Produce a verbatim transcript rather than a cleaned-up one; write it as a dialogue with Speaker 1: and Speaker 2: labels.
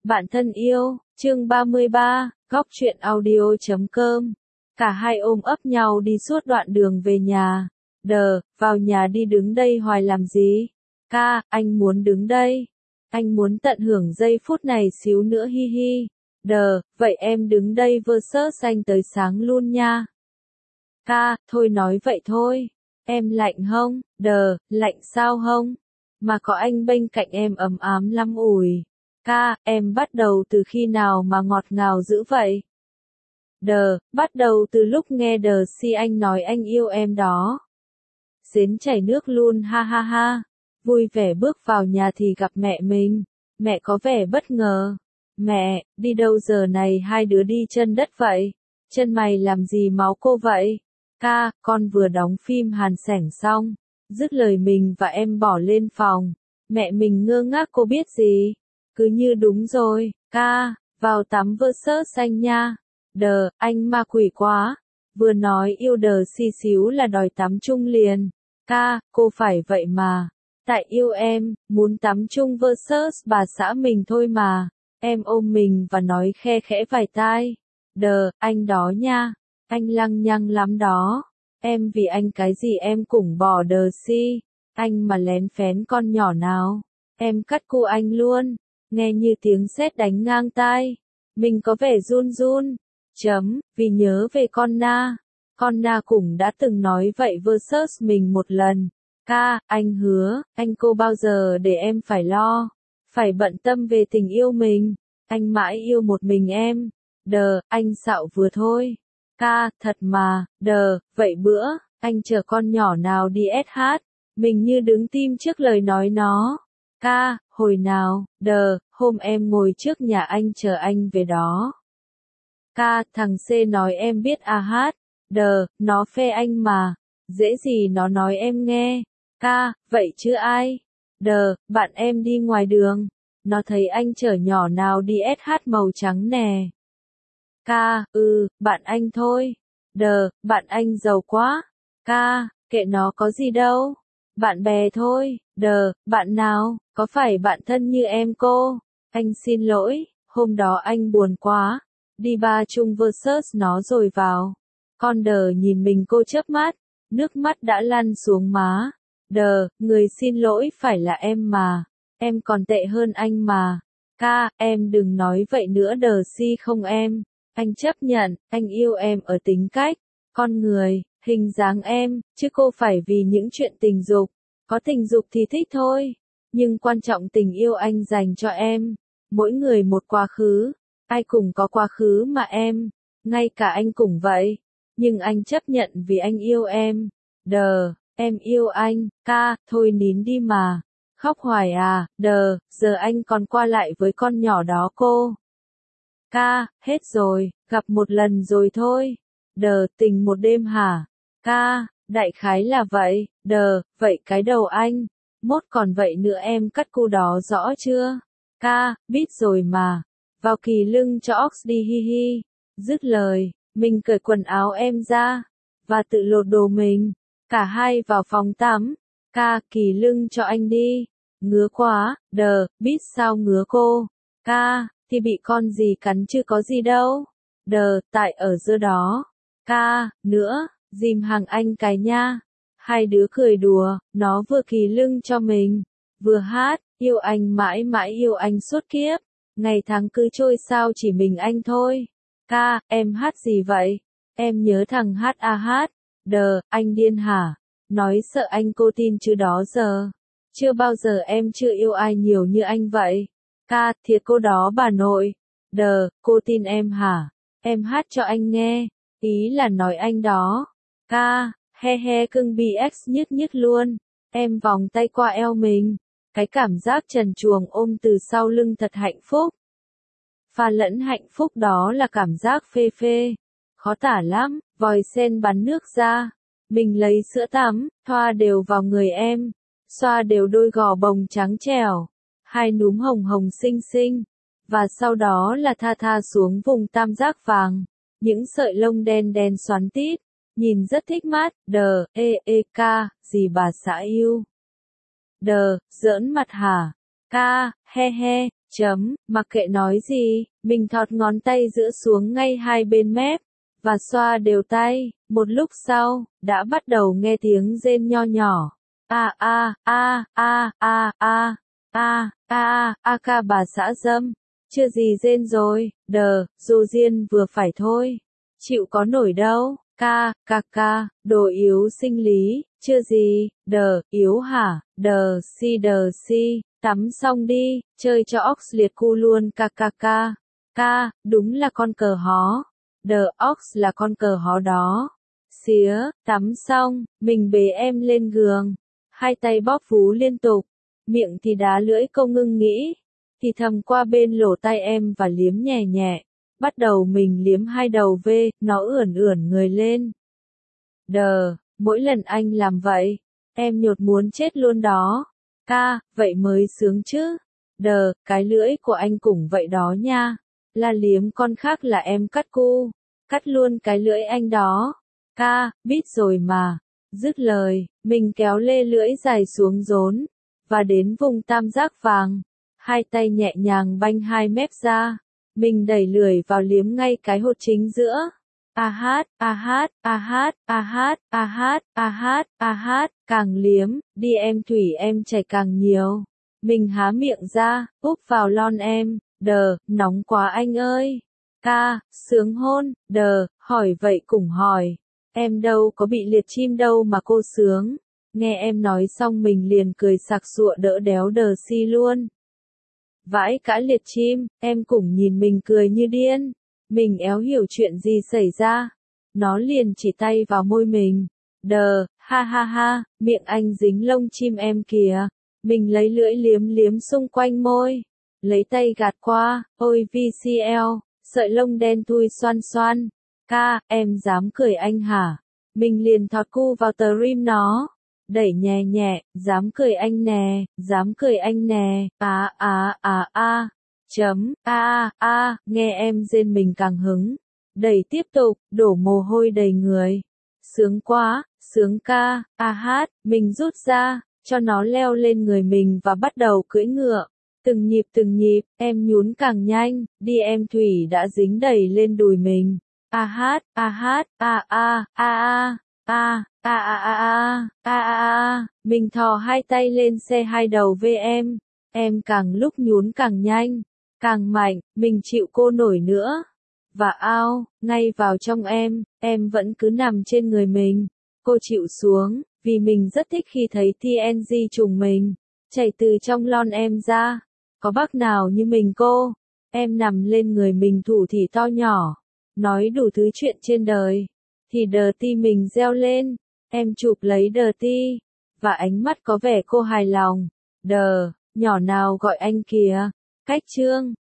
Speaker 1: Bạn thân yêu, chương ba mươi ba, góc truyện audio chấm com. Cả hai ôm ấp nhau đi suốt đoạn đường về nhà. Đờ, vào nhà đi đứng đây hoài làm gì? Ca, anh muốn đứng đây. Anh muốn tận hưởng giây phút này xíu nữa hi hi. Đờ, vậy em đứng đây versus anh tới sáng luôn nha. Ca, thôi nói vậy thôi. Em lạnh hông? Đờ, lạnh sao hông? Mà có anh bên cạnh em ấm ám lắm ủi. Ca, em bắt đầu từ khi nào mà ngọt ngào dữ vậy? Đờ, bắt đầu từ lúc nghe đờ si anh nói anh yêu em đó. Xến chảy nước luôn ha ha ha. Vui vẻ bước vào nhà thì gặp mẹ mình. Mẹ có vẻ bất ngờ. Mẹ, đi đâu giờ này hai đứa đi chân đất vậy? Chân mày làm gì máu cô vậy? Ca, con vừa đóng phim Hàn Sẻng xong. Dứt lời mình và em bỏ lên phòng. Mẹ mình ngơ ngác cô biết gì? Cứ như đúng rồi, ca, vào tắm versus anh nha. Đờ, anh ma quỷ quá. Vừa nói yêu đờ si xíu là đòi tắm chung liền. Ca, cô phải vậy mà. Tại yêu em, muốn tắm chung versus bà xã mình thôi mà. Em ôm mình và nói khe khẽ vài tai. Đờ, anh đó nha. Anh lăng nhăng lắm đó. Em vì anh cái gì em cũng bỏ đờ si. Anh mà lén phén con nhỏ nào. Em cắt cô anh luôn. Nghe như tiếng sét đánh ngang tai. Mình có vẻ run run. Chấm, vì nhớ về con Na. Con Na cũng đã từng nói vậy versus mình một lần. Ca, anh hứa, anh cô bao giờ để em phải lo. Phải bận tâm về tình yêu mình. Anh mãi yêu một mình em. Đờ, anh xạo vừa thôi. Ca, thật mà, đờ, vậy bữa, anh chờ con nhỏ nào đi ét hát. Mình như đứng tim trước lời nói nó. Ca, hồi nào, đờ, hôm em ngồi trước nhà anh chờ anh về đó. Ca, thằng C nói em biết a hát. Đờ, nó phê anh mà. Dễ gì nó nói em nghe. Ca, vậy chứ ai? Đờ, bạn em đi ngoài đường. Nó thấy anh chở nhỏ nào đi ét hát màu trắng nè. Ca, ừ, bạn anh thôi. Đờ, bạn anh giàu quá. Ca, kệ nó có gì đâu. Bạn bè thôi. Đờ, bạn nào, có phải bạn thân như em cô? Anh xin lỗi, hôm đó anh buồn quá. Đi ba chung versus nó rồi vào. Con đờ nhìn mình cô chớp mắt, nước mắt đã lăn xuống má. Đờ, người xin lỗi phải là em mà. Em còn tệ hơn anh mà. Ca, em đừng nói vậy nữa đờ si không em. Anh chấp nhận, anh yêu em ở tính cách, con người, hình dáng em, chứ cô phải vì những chuyện tình dục. Có tình dục thì thích thôi. Nhưng quan trọng tình yêu anh dành cho em. Mỗi người một quá khứ. Ai cũng có quá khứ mà em. Ngay cả anh cũng vậy. Nhưng anh chấp nhận vì anh yêu em. Đờ, em yêu anh. Ca, thôi nín đi mà. Khóc hoài à, đờ, giờ anh còn qua lại với con nhỏ đó cô. Ca, hết rồi, gặp một lần rồi thôi. Đờ, tình một đêm hả? Ca, đại khái là vậy. Đờ, vậy cái đầu anh. Mốt còn vậy nữa em cắt cô đó rõ chưa? Ca, biết rồi mà. Vào kỳ lưng cho ox đi hi hi. Dứt lời, mình cởi quần áo em ra. Và tự lột đồ mình. Cả hai vào phòng tắm. Ca, kỳ lưng cho anh đi. Ngứa quá, đờ, biết sao ngứa cô. Ca, thì bị con gì cắn chứ có gì đâu. Đờ, tại ở giữa đó. Ca, nữa, dìm hàng anh cái nha. Hai đứa cười đùa, nó vừa kỳ lưng cho mình, vừa hát, yêu anh mãi mãi yêu anh suốt kiếp. Ngày tháng cứ trôi sao chỉ mình anh thôi. Ca, em hát gì vậy? Em nhớ thằng hát a hát. Đờ, anh điên hả? Nói sợ anh cô tin chứ đó giờ. Chưa bao giờ em chưa yêu ai nhiều như anh vậy. Ca, thiệt cô đó bà nội. Đờ, cô tin em hả? Em hát cho anh nghe. Ý là nói anh đó. Ca, he he cưng bê ích nhức nhức luôn. Em vòng tay qua eo mình. Cái cảm giác trần truồng ôm từ sau lưng thật hạnh phúc. Pha lẫn hạnh phúc đó là cảm giác phê phê. Khó tả lắm, vòi sen bắn nước ra. Mình lấy sữa tắm, thoa đều vào người em. Xoa đều đôi gò bồng trắng trẻo. Hai núm hồng hồng xinh xinh. Và sau đó là tha tha xuống vùng tam giác vàng. Những sợi lông đen đen xoắn tít. Nhìn rất thích mắt. Đờ, ê ê ca, gì bà xã yêu. Đờ, giỡn mặt hả? Ca, he he, Chấm, mặc kệ nói gì, mình thọt ngón tay giữa xuống ngay hai bên mép, và xoa đều tay, một lúc sau, đã bắt đầu nghe tiếng rên nho nhỏ. A a a a a a a a a ca bà xã dâm, chưa gì rên rồi, đờ, dù riêng vừa phải thôi, chịu có nổi đâu, ca, ca ca, đồ yếu sinh lý, chưa gì, đờ, yếu hả, đờ si đờ si, tắm xong đi, chơi cho ox liệt cu luôn ca ca ca, ca, đúng là con cờ hó, đờ ox là con cờ hó đó, xía, tắm xong, mình bế em lên giường, hai tay bóp vú liên tục, miệng thì đá lưỡi câu ngưng nghĩ, thì thầm qua bên lỗ tai em và liếm nhẹ nhẹ, bắt đầu mình liếm hai đầu vê, nó ưỡn ưỡn người lên. Đờ, mỗi lần anh làm vậy, em nhột muốn chết luôn đó. Ca, vậy mới sướng chứ. Đờ, cái lưỡi của anh cũng vậy đó nha. Là liếm con khác là em cắt cu. Cắt luôn cái lưỡi anh đó. Ca, biết rồi mà. Dứt lời, mình kéo lê lưỡi dài xuống rốn. Và đến vùng tam giác vàng. Hai tay nhẹ nhàng banh hai mép ra. Mình đẩy lưỡi vào liếm ngay cái hột chính giữa. A hát, a hát, a hát, a hát, a hát, a hát, a hát, càng liếm, đi em thủy em chảy càng nhiều. Mình há miệng ra, úp vào lon em, đờ, nóng quá anh ơi. Ca, sướng hôn, đờ, hỏi vậy cũng hỏi. Em đâu có bị liệt chim đâu mà cô sướng. Nghe em nói xong mình liền cười sặc sụa đỡ đéo đờ si luôn. Vãi cả liệt chim, em cũng nhìn mình cười như điên. Mình éo hiểu chuyện gì xảy ra. Nó liền chỉ tay vào môi mình. Đờ, ha ha ha, miệng anh dính lông chim em kìa. Mình lấy lưỡi liếm liếm xung quanh môi. Lấy tay gạt qua, ôi vê xê lờ, sợi lông đen thui xoăn xoăn. Ca, em dám cười anh hả? Mình liền thọt cu vào tờ rim nó. Đẩy nhẹ nhẹ, dám cười anh nè, dám cười anh nè, à à à à, chấm, a a, nghe em rên mình càng hứng. Đẩy tiếp tục, đổ mồ hôi đầy người. Sướng quá, sướng ca, a hát, mình rút ra, cho nó leo lên người mình và bắt đầu cưỡi ngựa. Từng nhịp từng nhịp, em nhún càng nhanh, đi em thủy đã dính đầy lên đùi mình. A hát, a hát, a a, a a. A, a a a a, a a a, mình thò hai tay lên xe hai đầu với em, em càng lúc nhún càng nhanh, càng mạnh, mình chịu cô nổi nữa. Và ao, ngay vào trong em, em vẫn cứ nằm trên người mình, cô chịu xuống, vì mình rất thích khi thấy tê en giê trùng mình, chảy từ trong lon em ra, có bác nào như mình cô, em nằm lên người mình thủ thỉ to nhỏ, nói đủ thứ chuyện trên đời. Thì đờ ti mình reo lên, em chụp lấy đờ ti, và ánh mắt có vẻ cô hài lòng, đờ, nhỏ nào gọi anh kìa, cách trương.